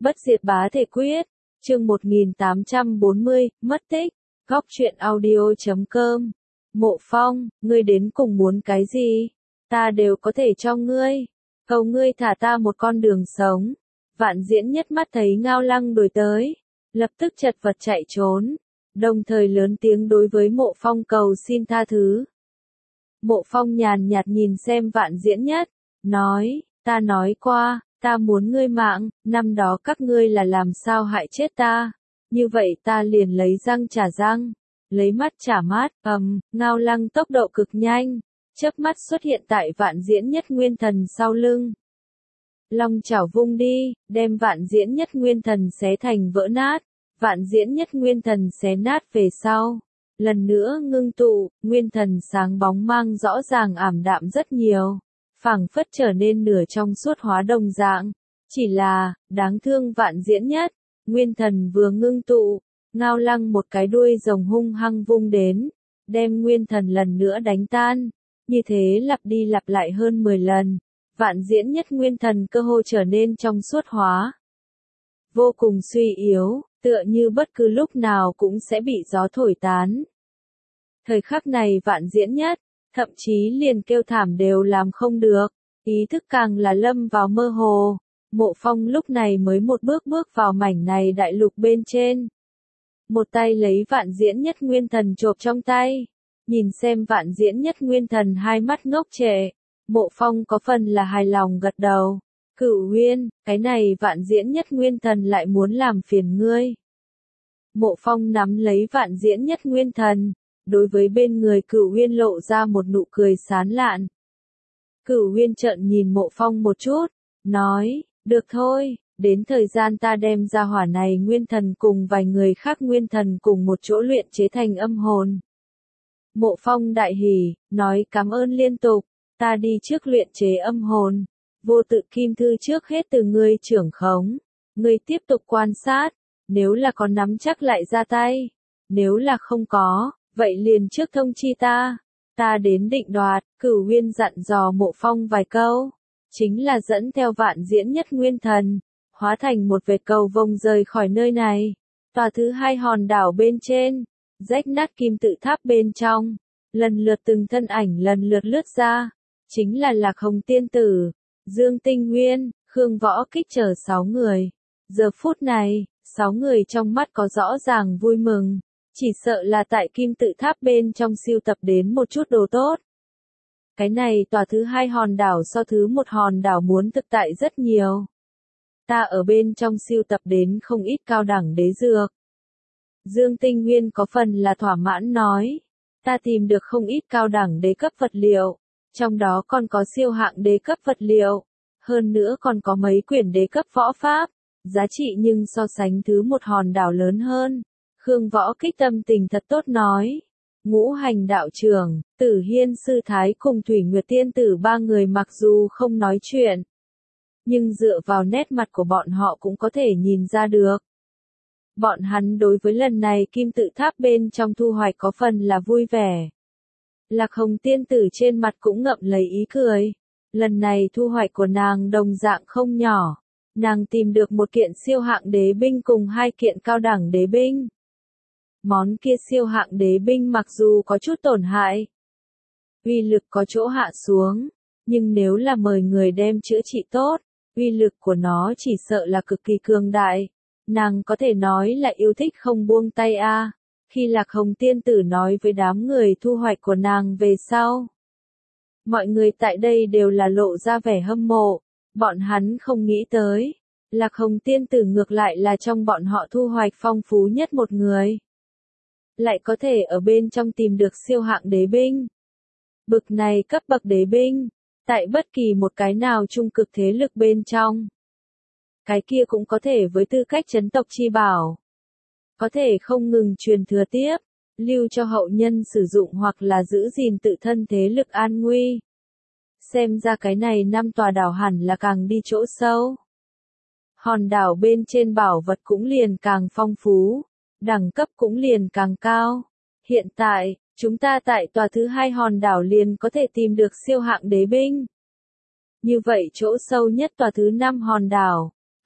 Bất diệt bá thể quyết, chương 1840, mất tích, góc truyện audio.com. Mộ Phong, ngươi đến cùng muốn cái gì? Ta đều có thể cho ngươi. Cầu ngươi thả ta một con đường sống. Vạn Diễn Nhất mắt thấy Ngao Lăng đuổi tới, lập tức chật vật chạy trốn, đồng thời lớn tiếng đối với Mộ Phong cầu xin tha thứ. Mộ Phong nhàn nhạt nhìn xem Vạn Diễn Nhất, nói, ta nói qua, ta muốn ngươi mạng, năm đó các ngươi là làm sao hại chết ta, như vậy ta liền lấy răng trả răng, lấy mắt trả mắt, Ngao Lăng tốc độ cực nhanh, chớp mắt xuất hiện tại Vạn Diễn Nhất nguyên thần sau lưng. Long chảo vung đi, đem Vạn Diễn Nhất nguyên thần xé thành vỡ nát, Vạn Diễn Nhất nguyên thần xé nát về sau. Lần nữa ngưng tụ, nguyên thần sáng bóng mang rõ ràng ảm đạm rất nhiều, phảng phất trở nên nửa trong suốt hóa đồng dạng. Chỉ là, đáng thương Vạn Diễn Nhất, nguyên thần vừa ngưng tụ, Ngao Lăng một cái đuôi rồng hung hăng vung đến, đem nguyên thần lần nữa đánh tan. Như thế lặp đi lặp lại hơn 10 lần, Vạn Diễn Nhất nguyên thần cơ hồ trở nên trong suốt hóa. Vô cùng suy yếu, tựa như bất cứ lúc nào cũng sẽ bị gió thổi tán. Thời khắc này Vạn Diễn Nhất, thậm chí liền kêu thảm đều làm không được, ý thức càng là lâm vào mơ hồ. Mộ Phong lúc này mới một bước bước vào mảnh này đại lục bên trên. Một tay lấy Vạn Diễn Nhất nguyên thần chộp trong tay, nhìn xem Vạn Diễn Nhất nguyên thần hai mắt ngốc trệ, Mộ Phong có phần là hài lòng gật đầu. Cửu Uyên, cái này Vạn Diễn Nhất nguyên thần lại muốn làm phiền ngươi. Mộ Phong nắm lấy Vạn Diễn Nhất nguyên thần, đối với bên người Cửu Uyên lộ ra một nụ cười sán lạn. Cửu Uyên trợn nhìn Mộ Phong một chút, nói, được thôi, đến thời gian ta đem ra hỏa này nguyên thần cùng vài người khác nguyên thần cùng một chỗ luyện chế thành âm hồn. Mộ Phong đại hỉ, nói cảm ơn liên tục, ta đi trước luyện chế âm hồn. Vô Tự Kim Thư trước hết từ ngươi trưởng khống, ngươi tiếp tục quan sát, nếu là có nắm chắc lại ra tay, nếu là không có, vậy liền trước thông chi ta đến định đoạt. Cửu Uyên dặn dò Mộ Phong vài câu, chính là dẫn theo Vạn Diễn Nhất nguyên thần, hóa thành một vệt cầu vồng rời khỏi nơi này. Tòa thứ hai hòn đảo bên trên, rách nát kim tự tháp bên trong, lần lượt từng thân ảnh lần lượt lướt ra, chính là Lạc Hồng Tiên Tử, Dương Tinh Nguyên, Khương Võ Kích chờ 6 người. Giờ phút này, 6 người trong mắt có rõ ràng vui mừng, chỉ sợ là tại kim tự tháp bên trong siêu tập đến một chút đồ tốt. Cái này tòa thứ hai hòn đảo so thứ một hòn đảo muốn thực tại rất nhiều. Ta ở bên trong siêu tập đến không ít cao đẳng đế dược. Dương Tinh Nguyên có phần là thỏa mãn nói, ta tìm được không ít cao đẳng đế cấp vật liệu, trong đó còn có siêu hạng đế cấp vật liệu, hơn nữa còn có mấy quyển đế cấp võ pháp, giá trị nhưng so sánh thứ một hòn đảo lớn hơn. Khương Võ Kích tâm tình thật tốt nói, Ngũ Hành đạo trưởng, Tử Hiên sư thái cùng Thủy Nguyệt tiên tử ba người mặc dù không nói chuyện, nhưng dựa vào nét mặt của bọn họ cũng có thể nhìn ra được. Bọn hắn đối với lần này kim tự tháp bên trong thu hoạch có phần là vui vẻ. Lạc Hồng tiên tử trên mặt cũng ngậm lấy ý cười. Lần này thu hoạch của nàng đồng dạng không nhỏ. Nàng tìm được một kiện siêu hạng đế binh cùng 2 kiện cao đẳng đế binh. Món kia siêu hạng đế binh mặc dù có chút tổn hại, uy lực có chỗ hạ xuống, nhưng nếu là mời người đem chữa trị tốt, uy lực của nó chỉ sợ là cực kỳ cường đại. Nàng có thể nói là yêu thích không buông tay a. Khi Lạc Hồng tiên tử nói với đám người thu hoạch của nàng về sau, mọi người tại đây đều là lộ ra vẻ hâm mộ, bọn hắn không nghĩ tới, Lạc Hồng tiên tử ngược lại là trong bọn họ thu hoạch phong phú nhất một người. Lại có thể ở bên trong tìm được siêu hạng đế binh. Bực này cấp bậc đế binh, tại bất kỳ một cái nào trung cực thế lực bên trong. Cái kia cũng có thể với tư cách chấn tộc chi bảo. Có thể không ngừng truyền thừa tiếp, lưu cho hậu nhân sử dụng hoặc là giữ gìn tự thân thế lực an nguy. Xem ra cái này 5 tòa đảo hẳn là càng đi chỗ sâu. Hòn đảo bên trên bảo vật cũng liền càng phong phú, đẳng cấp cũng liền càng cao. Hiện tại, chúng ta tại tòa thứ hai hòn đảo liền có thể tìm được siêu hạng đế binh. Như vậy chỗ sâu nhất tòa thứ 5 hòn đảo,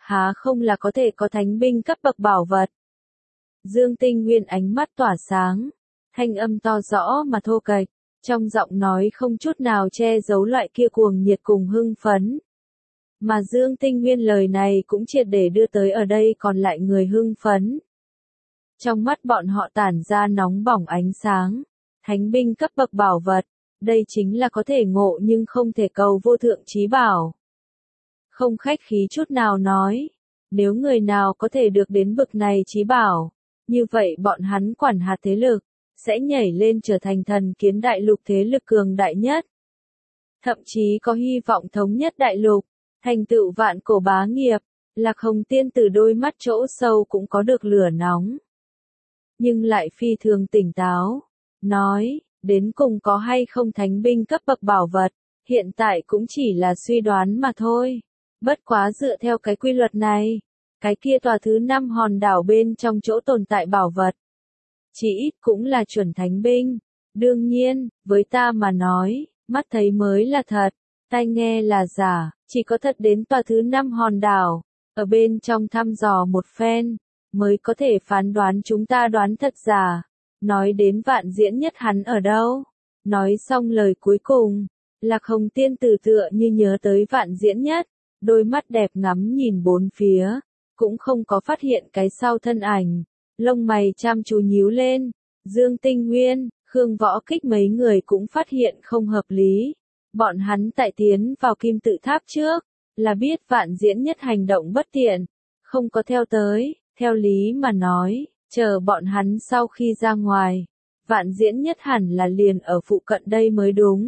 há không là có thể có thánh binh cấp bậc bảo vật. Dương Tinh Nguyên ánh mắt tỏa sáng, thanh âm to rõ mà thô kệch, trong giọng nói không chút nào che giấu loại kia cuồng nhiệt cùng hưng phấn. Mà Dương Tinh Nguyên lời này cũng triệt để đưa tới ở đây còn lại người hưng phấn. Trong mắt bọn họ tản ra nóng bỏng ánh sáng, thánh binh cấp bậc bảo vật, đây chính là có thể ngộ nhưng không thể cầu vô thượng chí bảo. Không khách khí chút nào nói, nếu người nào có thể được đến bậc này chí bảo, như vậy bọn hắn quản hạt thế lực, sẽ nhảy lên trở thành thần kiến đại lục thế lực cường đại nhất. Thậm chí có hy vọng thống nhất đại lục, thành tựu vạn cổ bá nghiệp, Lạc Hồng Tiên từ đôi mắt chỗ sâu cũng có được lửa nóng. Nhưng lại phi thường tỉnh táo, nói, đến cùng có hay không thánh binh cấp bậc bảo vật, hiện tại cũng chỉ là suy đoán mà thôi. Bất quá dựa theo cái quy luật này, cái kia tòa thứ 5 hòn đảo bên trong chỗ tồn tại bảo vật, chỉ ít cũng là chuẩn thánh binh. Đương nhiên, với ta mà nói, mắt thấy mới là thật, tai nghe là giả, chỉ có thật đến tòa thứ 5 hòn đảo, ở bên trong thăm dò một phen, mới có thể phán đoán chúng ta đoán thật giả. Nói đến Vạn Diễn Nhất hắn ở đâu? Nói xong lời cuối cùng, Lạc Hồng Tiên tử tựa như nhớ tới Vạn Diễn Nhất, đôi mắt đẹp ngắm nhìn bốn phía, cũng không có phát hiện cái sau thân ảnh, lông mày chăm chú nhíu lên. Dương Tinh Nguyên, Khương Võ Kích mấy người cũng phát hiện không hợp lý. Bọn hắn tại tiến vào Kim Tự Tháp trước, là biết Vạn Diễn Nhất hành động bất tiện, không có theo tới, theo lý mà nói, chờ bọn hắn sau khi ra ngoài, Vạn Diễn Nhất hẳn là liền ở phụ cận đây mới đúng.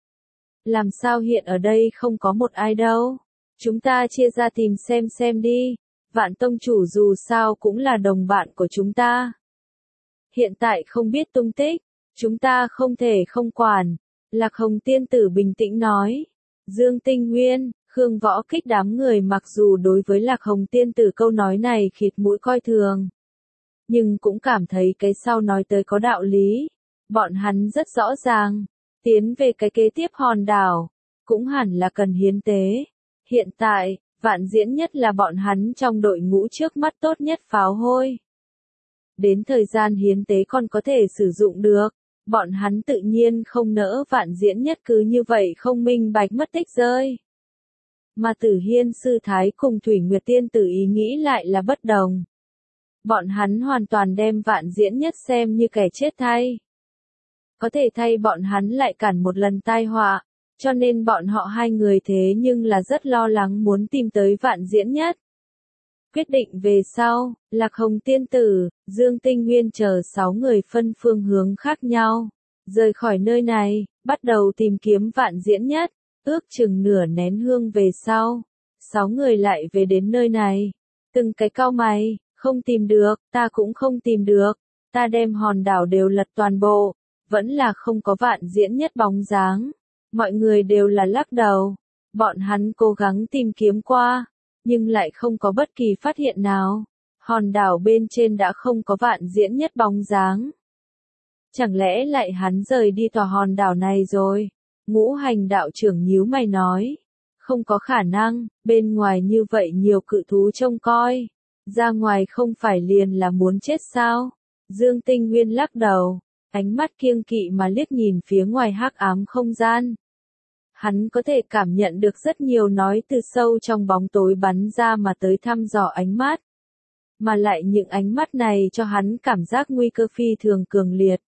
Làm sao hiện ở đây không có một ai đâu? Chúng ta chia ra tìm xem đi, Vạn Tông chủ dù sao cũng là đồng bạn của chúng ta. Hiện tại không biết tung tích, chúng ta không thể không quản. Lạc Hồng Tiên tử bình tĩnh nói. Dương Tinh Nguyên, Khương Võ Kích đám người mặc dù đối với Lạc Hồng Tiên tử câu nói này khịt mũi coi thường, nhưng cũng cảm thấy cái sau nói tới có đạo lý. Bọn hắn rất rõ ràng, tiến về cái kế tiếp hòn đảo, cũng hẳn là cần hiến tế. Hiện tại, Vạn Diễn Nhất là bọn hắn trong đội ngũ trước mắt tốt nhất pháo hôi. Đến thời gian hiến tế còn có thể sử dụng được, bọn hắn tự nhiên không nỡ Vạn Diễn Nhất cứ như vậy không minh bạch mất tích rơi. Mà Tử Hiên sư thái cùng Thủy Nguyệt tiên tử ý nghĩ lại là bất đồng. Bọn hắn hoàn toàn đem Vạn Diễn Nhất xem như kẻ chết thay. Có thể thay bọn hắn lại cản một lần tai họa, cho nên bọn họ hai người thế nhưng là rất lo lắng muốn tìm tới Vạn Diễn Nhất. Quyết định về sau, Lạc Hồng Tiên tử, Dương Tinh Nguyên chờ 6 người phân phương hướng khác nhau, rời khỏi nơi này, bắt đầu tìm kiếm Vạn Diễn Nhất. Ước chừng nửa nén hương về sau, 6 người lại về đến nơi này. Từng cái cau mày, không tìm được, ta cũng không tìm được, ta đem hòn đảo đều lật toàn bộ, vẫn là không có Vạn Diễn Nhất bóng dáng. Mọi người đều là lắc đầu, bọn hắn cố gắng tìm kiếm qua, nhưng lại không có bất kỳ phát hiện nào. Hòn đảo bên trên đã không có Vạn Diễn Nhất bóng dáng. Chẳng lẽ lại hắn rời đi tòa hòn đảo này rồi? Ngũ Hành đạo trưởng nhíu mày nói. Không có khả năng, bên ngoài như vậy nhiều cự thú trông coi. Ra ngoài không phải liền là muốn chết sao? Dương Tinh Nguyên lắc đầu, ánh mắt kiêng kỵ mà liếc nhìn phía ngoài hắc ám không gian. Hắn có thể cảm nhận được rất nhiều nói từ sâu trong bóng tối bắn ra mà tới thăm dò ánh mắt. Mà lại những ánh mắt này cho hắn cảm giác nguy cơ phi thường cường liệt.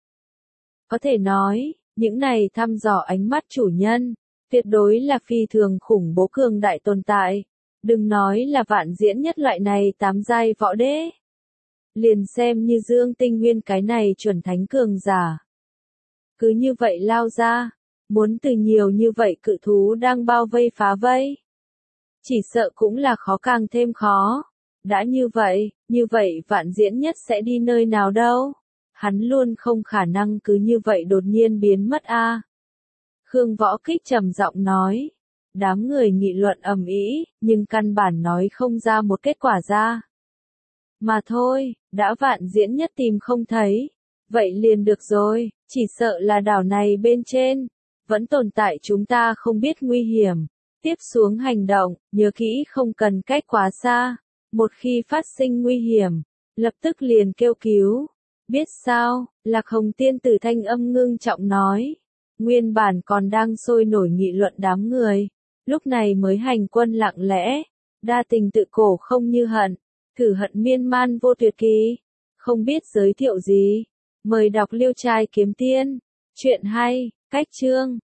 Có thể nói, những này thăm dò ánh mắt chủ nhân, tuyệt đối là phi thường khủng bố cường đại tồn tại. Đừng nói là Vạn Diễn Nhất loại này 8 giai võ đế. Liền xem như Dương Tinh Nguyên cái này chuẩn thánh cường giả. Cứ như vậy lao ra, muốn từ nhiều như vậy cự thú đang bao vây phá vây. Chỉ sợ cũng là khó càng thêm khó. Đã như vậy Vạn Diễn Nhất sẽ đi nơi nào đâu? Hắn luôn không khả năng cứ như vậy đột nhiên biến mất a. Khương Võ Kích trầm giọng nói. Đám người nghị luận ầm ĩ, nhưng căn bản nói không ra một kết quả ra. Mà thôi, đã Vạn Diễn Nhất tìm không thấy, vậy liền được rồi, chỉ sợ là đảo này bên trên vẫn tồn tại chúng ta không biết nguy hiểm. Tiếp xuống hành động, nhớ kỹ không cần cách quá xa. Một khi phát sinh nguy hiểm, lập tức liền kêu cứu. Biết sao, Lạc Hồng tiên tử thanh âm ngưng trọng nói. Nguyên bản còn đang sôi nổi nghị luận đám người. Lúc này mới hành quân lặng lẽ. Đa tình tự cổ không như hận. Thử hận miên man vô tuyệt kỳ. Không biết giới thiệu gì. Mời đọc Liêu Trai Kiếm Tiên. Chuyện hay, cách chương.